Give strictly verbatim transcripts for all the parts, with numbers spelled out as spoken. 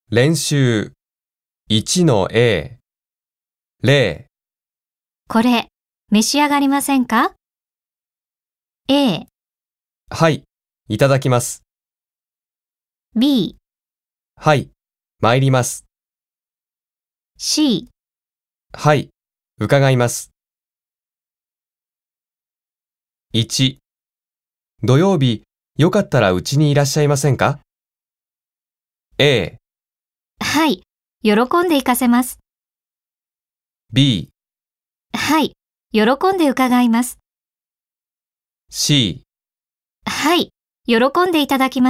練習 いちのエー、例、 これ、召し上がりませんか？ A、 はい、いただきます。 B、 はい、参ります。 C、 はい、伺います。いち、土曜日、よかったらうちにいらっしゃいませんか？ A、 はい、喜んで行かせます。 B、 はい、喜んで伺います。 C、 はい、喜んでいただきます。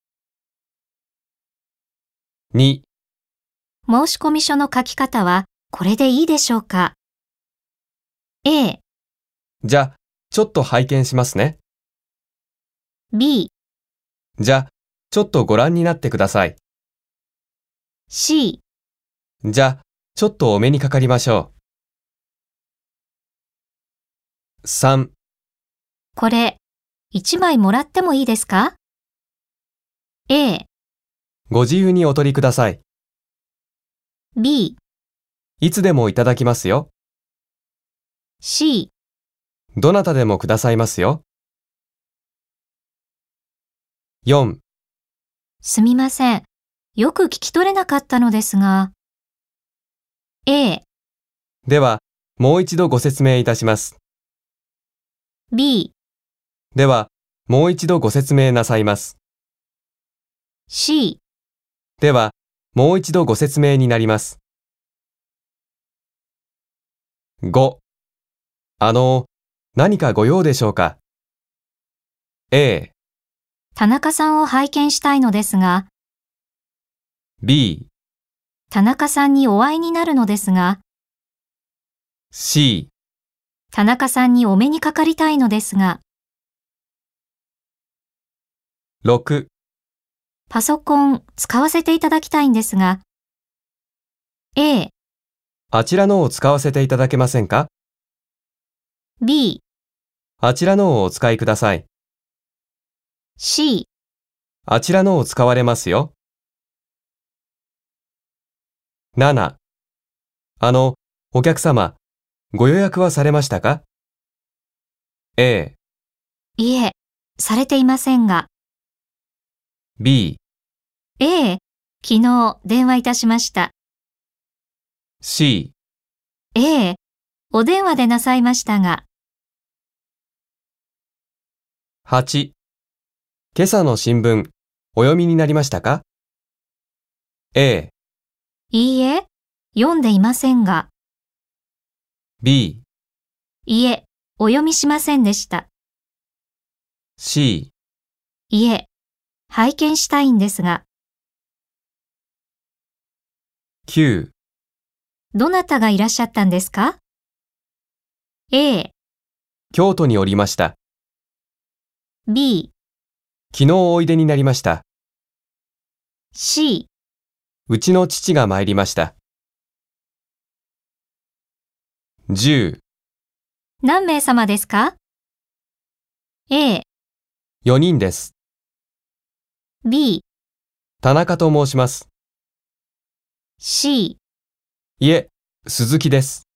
に、 申込書の書き方はこれでいいでしょうか？ A、 じゃ、ちょっと拝見しますね。 B、 じゃ、ちょっとご覧になってください。 C、 じゃ、ちょっとお目にかかりましょう。さん、 これ、いちまいもらってもいいですか？ A、 ご自由にお取りください。 B、 いつでもいただきますよ。 C、 どなたでもくださいますよ。よん、 すみません。よく聞き取れなかったのですが。A、 では、もう一度ご説明いたします。 B、 では、もう一度ご説明なさいます。 C、 では、もう一度ご説明になります。ご、あの、何かご用でしょうか？ A、 田中さんを拝見したいのですが、 B、 田中さんにお会いになるのですが、 C、 田中さんにお目にかかりたいのですが、 ろく、 パソコン使わせていただきたいんですが、A、 あちらのを使わせていただけませんか？ B、 あちらのをお使いください。 C、 あちらのを使われますよ。なな、あの、お客様、ご予約はされましたか？ A、 いえ、されていませんが、 B、 A、昨日電話いたしました。 C、 A、お電話でなさいましたが、 はち、今朝の新聞、お読みになりましたか？ A、 いいえ、読んでいませんが、 B、 いえ、お読みしませんでした。 C、 いえ、拝見したいんですが、 きゅう、 どなたがいらっしゃったんですか？ A、 京都におりました。 B、 昨日おいでになりました。 C、 うちの父が参りました。じゅう、 何名様ですか？ A、 よにんです。 B、 田中と申します。 C、 いえ、鈴木です。